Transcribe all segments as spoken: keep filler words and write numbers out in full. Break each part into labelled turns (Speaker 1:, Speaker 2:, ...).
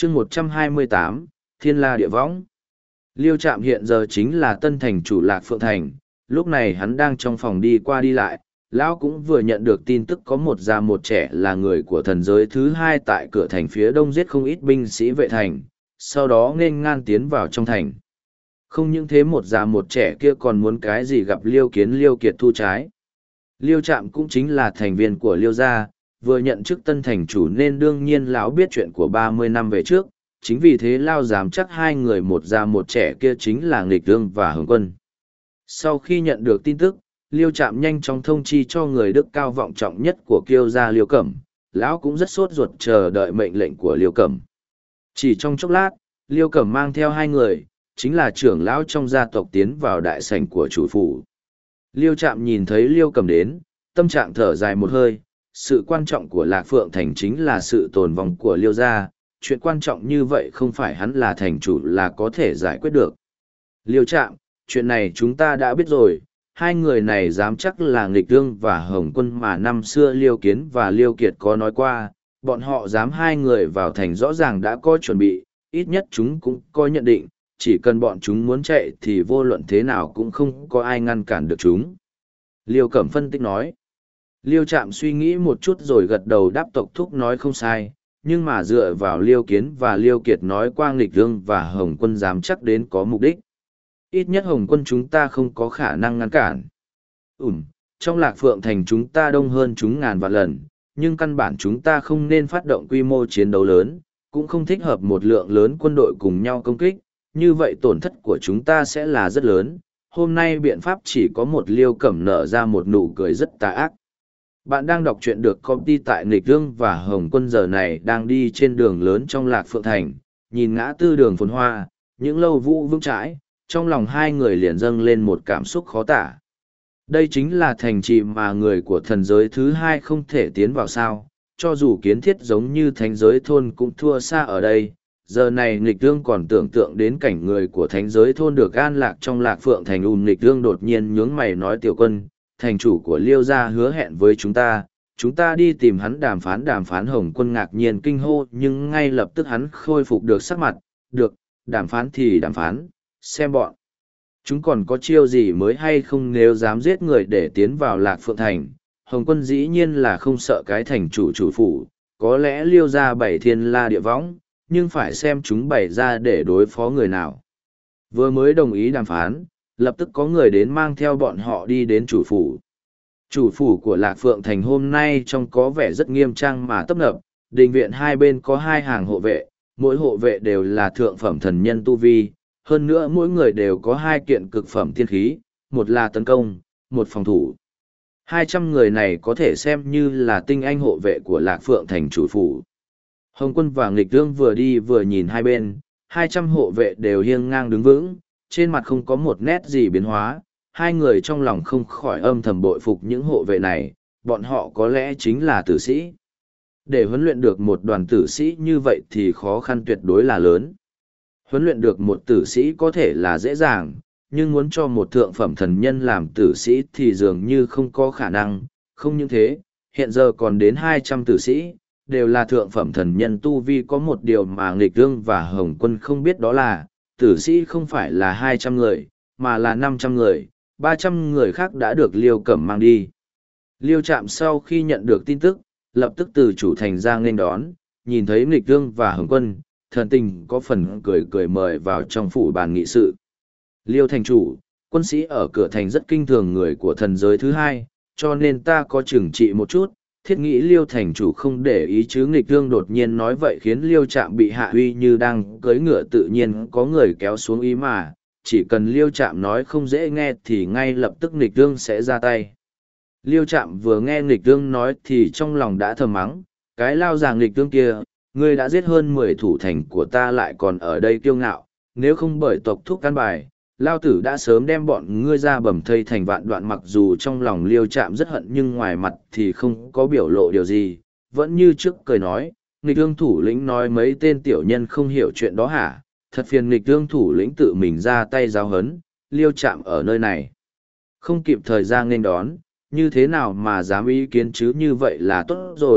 Speaker 1: chương một trăm hai mươi tám, Thiên La Địa Võng. Liêu Trạm hiện giờ chính là tân thành chủ Lạc Phượng Thành, lúc này hắn đang trong phòng đi qua đi lại, lão cũng vừa nhận được tin tức có một già một trẻ là người của thần giới thứ hai tại cửa thành phía đông giết không ít binh sĩ vệ thành, sau đó nghênh ngang tiến vào trong thành. Không những thế một già một trẻ kia còn muốn cái gì gặp Liêu Kiến Liêu Kiệt thu trái. Liêu Trạm cũng chính là thành viên của Liêu gia, vừa nhận chức tân thành chủ nên đương nhiên lão biết chuyện của ba mươi năm về trước, chính vì thế lao dám chắc hai người một già một trẻ kia chính là Nghịch Tương và Hồng Quân. Sau khi nhận được tin tức, Liêu Trạm nhanh chóng thông chi cho người đức cao vọng trọng nhất của Kiêu gia Liêu Cẩm, lão cũng rất sốt ruột chờ đợi mệnh lệnh của Liêu Cẩm. Chỉ trong chốc lát, Liêu Cẩm mang theo hai người, chính là trưởng lão trong gia tộc tiến vào đại sảnh của chủ phủ. Liêu Trạm nhìn thấy Liêu Cẩm đến, tâm trạng thở dài một hơi, sự quan trọng của Lạc Phượng Thành chính là sự tồn vong của Liêu gia, chuyện quan trọng như vậy không phải hắn là thành chủ là có thể giải quyết được. Liêu Trạm, chuyện này chúng ta đã biết rồi, hai người này dám chắc là Nghịch Tương và Hồng Quân mà năm xưa Liêu Kiến và Liêu Kiệt có nói qua, bọn họ dám hai người vào thành rõ ràng đã có chuẩn bị, ít nhất chúng cũng có nhận định, chỉ cần bọn chúng muốn chạy thì vô luận thế nào cũng không có ai ngăn cản được chúng. Liêu Cẩm phân tích nói. Liêu Trạm suy nghĩ một chút rồi gật đầu đáp tộc thúc nói không sai, nhưng mà dựa vào Liêu Kiến và Liêu Kiệt nói qua Nghịch Tương và Hồng Quân dám chắc đến có mục đích. Ít nhất Hồng Quân chúng ta không có khả năng ngăn cản. Ừm, trong Lạc Phượng Thành chúng ta đông hơn chúng ngàn vạn lần, nhưng căn bản chúng ta không nên phát động quy mô chiến đấu lớn, cũng không thích hợp một lượng lớn quân đội cùng nhau công kích, như vậy tổn thất của chúng ta sẽ là rất lớn. Hôm nay biện pháp chỉ có một. Liêu Cẩm nở ra một nụ cười rất tà ác. Bạn đang đọc truyện được công ty tại Nghịch Tương và Hồng Quân giờ này đang đi trên đường lớn trong Lạc Phượng Thành, nhìn ngã tư đường phồn hoa, những lâu vũ vững chãi, trong lòng hai người liền dâng lên một cảm xúc khó tả. Đây chính là thành trì mà người của thần giới thứ hai không thể tiến vào sao, cho dù kiến thiết giống như thánh giới thôn cũng thua xa ở đây. Giờ này Nghịch Tương còn tưởng tượng đến cảnh người của thánh giới thôn được an lạc trong Lạc Phượng Thành. ùn Nghịch Tương đột nhiên nhướng mày nói tiểu quân, thành chủ của Liêu gia hứa hẹn với chúng ta, chúng ta đi tìm hắn đàm phán đàm phán. Hồng Quân ngạc nhiên kinh hô nhưng ngay lập tức hắn khôi phục được sắc mặt, được, đàm phán thì đàm phán, xem bọn chúng còn có chiêu gì mới hay không nếu dám giết người để tiến vào Lạc Phượng Thành. Hồng Quân dĩ nhiên là không sợ cái thành chủ chủ phủ, có lẽ Liêu gia bảy thiên la địa võng, nhưng phải xem chúng bày ra để đối phó người nào. Vừa mới đồng ý đàm phán, lập tức có người đến mang theo bọn họ đi đến chủ phủ. Chủ phủ của Lạc Phượng Thành hôm nay trông có vẻ rất nghiêm trang mà tấp nập, đình viện hai bên có hai hàng hộ vệ, mỗi hộ vệ đều là thượng phẩm thần nhân tu vi, hơn nữa mỗi người đều có hai kiện cực phẩm tiên khí, một là tấn công, một phòng thủ. Hai trăm người này có thể xem như là tinh anh hộ vệ của Lạc Phượng Thành chủ phủ. Hồng Quân và Nghịch Tương vừa đi vừa nhìn hai bên, hai trăm hộ vệ đều hiêng ngang đứng vững, trên mặt không có một nét gì biến hóa, hai người trong lòng không khỏi âm thầm bội phục những hộ vệ này, bọn họ có lẽ chính là tử sĩ. Để huấn luyện được một đoàn tử sĩ như vậy thì khó khăn tuyệt đối là lớn. Huấn luyện được một tử sĩ có thể là dễ dàng, nhưng muốn cho một thượng phẩm thần nhân làm tử sĩ thì dường như không có khả năng. Không những thế, hiện giờ còn đến hai trăm tử sĩ, đều là thượng phẩm thần nhân tu vi. Có một điều mà Nghịch Tương và Hồng Quân không biết đó là, tử sĩ không phải là hai trăm người, mà là năm trăm người, ba trăm người khác đã được Liêu Cẩm mang đi. Liêu Trạm sau khi nhận được tin tức, lập tức từ chủ thành ra nghênh đón, nhìn thấy Nghịch Tương và Hồng Quân, thần tình có phần cười cười mời vào trong phủ bàn nghị sự. Liêu thành chủ, quân sĩ ở cửa thành rất kinh thường người của thần giới thứ hai, cho nên ta có chừng trị một chút, thiết nghĩ Liêu thành chủ không để ý chứ. Nghịch Tương đột nhiên nói vậy khiến Liêu Trạm bị hạ uy như đang cưỡi ngựa, tự nhiên có người kéo xuống ý mà, chỉ cần Liêu Trạm nói không dễ nghe thì ngay lập tức Nghịch Tương sẽ ra tay. Liêu Trạm vừa nghe Nghịch Tương nói thì trong lòng đã thầm mắng, cái lao già Nghịch Tương kia, ngươi đã giết hơn mười thủ thành của ta lại còn ở đây kiêu ngạo, nếu không bởi tộc thúc căn bài, lao tử đã sớm đem bọn ngươi ra bầm thây thành vạn đoạn. Mặc dù trong lòng Liêu Trạm rất hận nhưng ngoài mặt thì không có biểu lộ điều gì, vẫn như trước cười nói, Nghịch Tương thủ lĩnh nói mấy tên tiểu nhân không hiểu chuyện đó hả, thật phiền Nghịch Tương thủ lĩnh tự mình ra tay giáo hấn. Liêu Trạm ở nơi này không kịp thời gian nên đón, như thế nào mà dám ý kiến chứ. Như vậy là tốt rồi,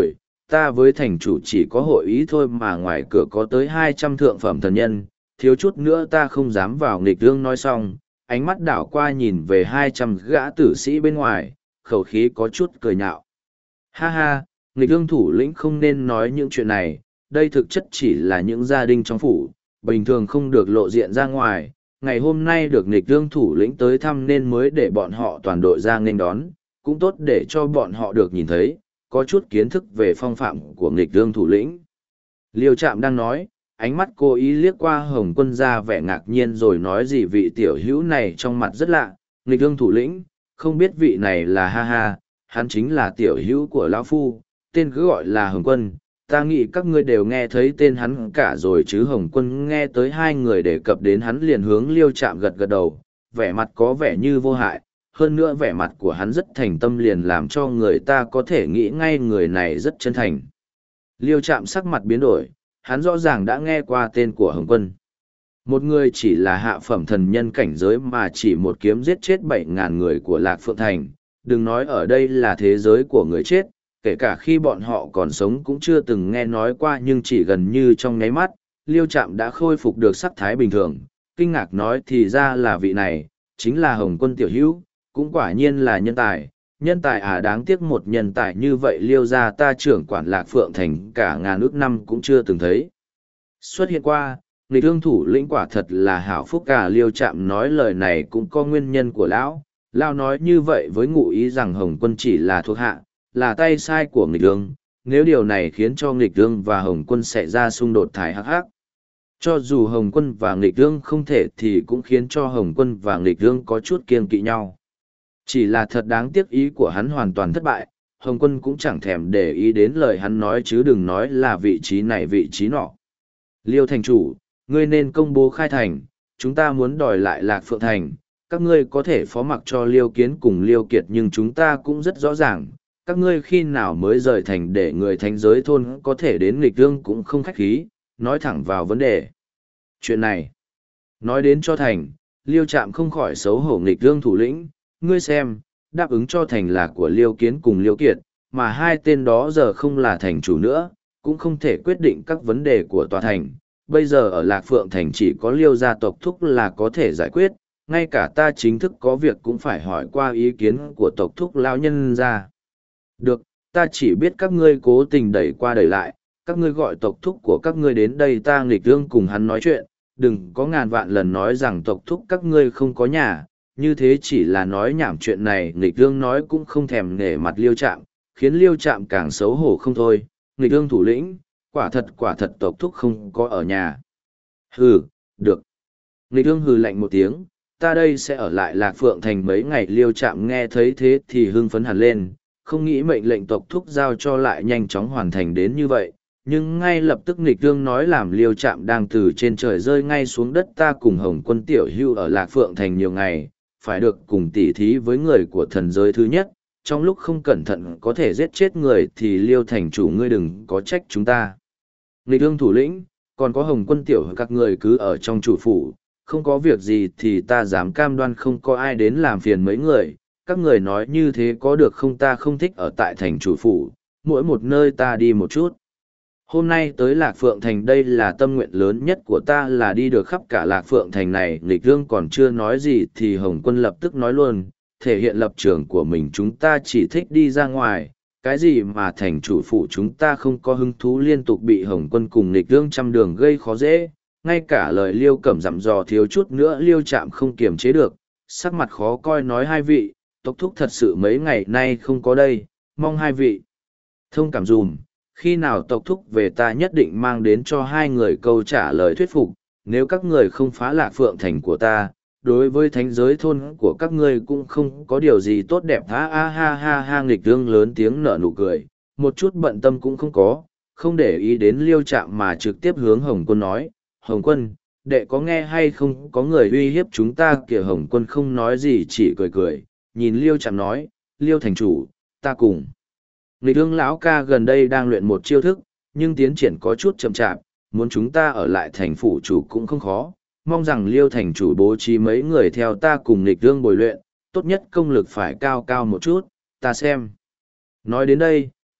Speaker 1: ta với thành chủ chỉ có hội ý thôi mà ngoài cửa có tới hai trăm thượng phẩm thần nhân, thiếu chút nữa ta không dám vào nghịch gương. Nói xong, ánh mắt đảo qua nhìn về hai trăm gã tử sĩ bên ngoài, khẩu khí có chút cười nhạo. Ha ha, nghịch gương thủ lĩnh không nên nói những chuyện này, đây thực chất chỉ là những gia đình trong phủ, bình thường không được lộ diện ra ngoài. Ngày hôm nay được nghịch gương thủ lĩnh tới thăm nên mới để bọn họ toàn đội ra nghênh đón, cũng tốt để cho bọn họ được nhìn thấy, có chút kiến thức về phong phạm của nghịch gương thủ lĩnh. Liêu Trạm đang nói, ánh mắt cô ý liếc qua Hồng Quân ra vẻ ngạc nhiên rồi nói gì vị tiểu hữu này trong mặt rất lạ, nghịch gương thủ lĩnh, không biết vị này là ha ha, hắn chính là tiểu hữu của lão phu, tên cứ gọi là Hồng Quân. Ta nghĩ các ngươi đều nghe thấy tên hắn cả rồi chứ. Hồng Quân nghe tới hai người đề cập đến hắn liền hướng Liêu Trạm gật gật đầu, vẻ mặt có vẻ như vô hại, hơn nữa vẻ mặt của hắn rất thành tâm liền làm cho người ta có thể nghĩ ngay người này rất chân thành. Liêu Trạm sắc mặt biến đổi, hắn rõ ràng đã nghe qua tên của Hồng Quân. Một người chỉ là hạ phẩm thần nhân cảnh giới mà chỉ một kiếm giết chết bảy ngàn người của Lạc Phượng Thành, đừng nói ở đây là thế giới của người chết, kể cả khi bọn họ còn sống cũng chưa từng nghe nói qua, nhưng chỉ gần như trong nháy mắt, Liêu Trạm đã khôi phục được sắc thái bình thường, kinh ngạc nói thì ra là vị này, chính là Hồng Quân tiểu hữu, cũng quả nhiên là nhân tài, nhân tài à, đáng tiếc một nhân tài như vậy Liêu gia ta trưởng quản Lạc Phượng Thành cả ngàn ước năm cũng chưa từng thấy xuất hiện qua. Nghịch gương thủ lĩnh quả thật là hảo phúc cả. Liêu Trạm nói lời này cũng có nguyên nhân của lão, lão nói như vậy với ngụ ý rằng Hồng Quân chỉ là thuộc hạ, là tay sai của nghịch gương, nếu điều này khiến cho nghịch gương và Hồng Quân xảy ra xung đột thái hắc hắc. Cho dù Hồng Quân và nghịch gương không thể thì cũng khiến cho Hồng Quân và nghịch gương có chút kiêng kỵ nhau. Chỉ là thật đáng tiếc ý của hắn hoàn toàn thất bại, Hồng Quân cũng chẳng thèm để ý đến lời hắn nói chứ đừng nói là vị trí này vị trí nọ. Liêu thành chủ, ngươi nên công bố khai thành, chúng ta muốn đòi lại Lạc Phượng Thành, các ngươi có thể phó mặc cho Liêu Kiến cùng Liêu Kiệt nhưng chúng ta cũng rất rõ ràng, các ngươi khi nào mới rời thành để người thánh giới thôn có thể đến nghịch gương cũng không khách khí, nói thẳng vào vấn đề. Chuyện này, nói đến cho thành, Liêu Trạm không khỏi xấu hổ. Nghịch gương thủ lĩnh, ngươi xem, đáp ứng cho thành là của Liêu Kiến cùng Liêu Kiệt, mà hai tên đó giờ không là thành chủ nữa, cũng không thể quyết định các vấn đề của tòa thành. Bây giờ ở Lạc Phượng Thành chỉ có Liêu gia tộc thúc là có thể giải quyết, ngay cả ta chính thức có việc cũng phải hỏi qua ý kiến của tộc thúc lão nhân ra. Được, ta chỉ biết các ngươi cố tình đẩy qua đẩy lại, các ngươi gọi tộc thúc của các ngươi đến đây ta nghịch gương cùng hắn nói chuyện, đừng có ngàn vạn lần nói rằng tộc thúc các ngươi không có nhà, như thế chỉ là nói nhảm. Chuyện này nghịch gương nói cũng không thèm nể mặt Liêu Trạm, khiến Liêu Trạm càng xấu hổ không thôi. Nghịch gương thủ lĩnh, quả thật quả thật tộc thúc không có ở nhà. Hừ, được. Nghịch gương hừ lạnh một tiếng, ta đây sẽ ở lại Lạc Phượng Thành mấy ngày. Liêu Trạm nghe thấy thế thì hưng phấn hẳn lên, không nghĩ mệnh lệnh tộc thúc giao cho lại nhanh chóng hoàn thành đến như vậy, nhưng ngay lập tức nghịch gương nói làm Liêu Trạm đang từ trên trời rơi ngay xuống đất. Ta cùng Hồng Quân tiểu hưu ở Lạc Phượng Thành nhiều ngày, phải được cùng tỉ thí với người của thần giới thứ nhất, trong lúc không cẩn thận có thể giết chết người thì Liêu thành chủ ngươi đừng có trách chúng ta. Nghịch gương thủ lĩnh, còn có Hồng Quân tiểu các người cứ ở trong chủ phủ, không có việc gì thì ta dám cam đoan không có ai đến làm phiền mấy người. Các người nói như thế có được không? Ta không thích ở tại thành chủ phủ, mỗi một nơi ta đi một chút. Hôm nay tới Lạc Phượng Thành đây là tâm nguyện lớn nhất của ta là đi được khắp cả Lạc Phượng Thành này. Nghịch gương còn chưa nói gì thì Hồng Quân lập tức nói luôn, thể hiện lập trường của mình. Chúng ta chỉ thích đi ra ngoài, cái gì mà thành chủ phủ chúng ta không có hứng thú. Liên tục bị Hồng Quân cùng nghịch gương trăm đường gây khó dễ, ngay cả lời Liêu Cẩm dặm dò thiếu chút nữa Liêu Trạm không kiềm chế được, sắc mặt khó coi nói hai vị, tộc thúc thật sự mấy ngày nay không có đây, mong hai vị thông cảm dùm, khi nào tộc thúc về ta nhất định mang đến cho hai người câu trả lời thuyết phục. Nếu các người không phá Lạc Phượng Thành của ta, đối với thánh giới thôn của các ngươi cũng không có điều gì tốt đẹp. Ha ha ha ha ha. Nghịch gương lớn tiếng nở nụ cười, một chút bận tâm cũng không có, không để ý đến Liêu Trạm mà trực tiếp hướng Hồng Quân nói, Hồng Quân, đệ có nghe hay không, có người uy hiếp chúng ta kìa. Hồng Quân không nói gì chỉ cười cười, nhìn Liêu Trạm nói, Liêu thành chủ, ta cùng nghịch gương lão ca gần đây đang luyện một chiêu thức, nhưng tiến triển có chút chậm chạp, muốn chúng ta ở lại thành phủ chủ cũng không khó, mong rằng Liêu thành chủ bố trí mấy người theo ta cùng nghịch gương bồi luyện, tốt nhất công lực phải cao cao một chút, ta xem. Nói đến đây,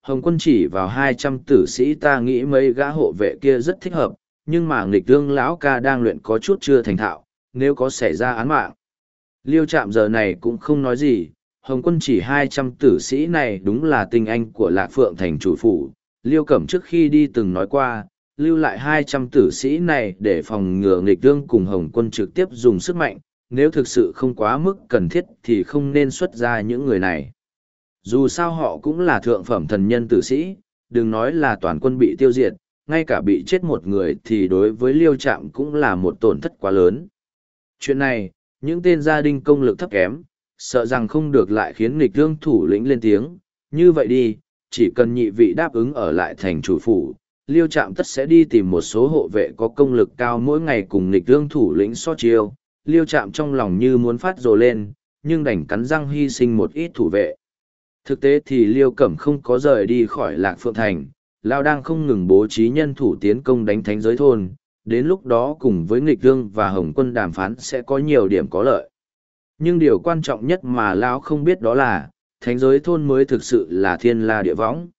Speaker 1: Hồng Quân chỉ vào hai trăm tử sĩ, ta nghĩ mấy gã hộ vệ kia rất thích hợp, nhưng mà nghịch tương lão ca đang luyện có chút chưa thành thạo, nếu có xảy ra án mạng. Liêu Trạm giờ này cũng không nói gì, Hồng Quân chỉ hai trăm tử sĩ này đúng là tinh anh của Lạc Phượng thành chủ phủ. Liêu Cẩm trước khi đi từng nói qua, lưu lại hai trăm tử sĩ này để phòng ngừa nghịch tương cùng Hồng Quân trực tiếp dùng sức mạnh, nếu thực sự không quá mức cần thiết thì không nên xuất ra những người này. Dù sao họ cũng là thượng phẩm thần nhân tử sĩ, đừng nói là toàn quân bị tiêu diệt, ngay cả bị chết một người thì đối với Liêu Trạm cũng là một tổn thất quá lớn. Chuyện này, những tên gia đình công lực thấp kém, sợ rằng không được lại khiến nghịch tương thủ lĩnh lên tiếng. Như vậy đi, chỉ cần nhị vị đáp ứng ở lại thành chủ phủ, Liêu Trạm tất sẽ đi tìm một số hộ vệ có công lực cao mỗi ngày cùng nghịch tương thủ lĩnh so chiêu. Liêu Trạm trong lòng như muốn phát rồ lên, nhưng đành cắn răng hy sinh một ít thủ vệ. Thực tế thì Liêu Cẩm không có rời đi khỏi Lạc Phượng thành, Lao đang không ngừng bố trí nhân thủ tiến công đánh thánh giới thôn, đến lúc đó cùng với nghịch tương và Hồng Quân đàm phán sẽ có nhiều điểm có lợi. Nhưng điều quan trọng nhất mà Lão không biết đó là, thánh giới thôn mới thực sự là thiên la địa võng.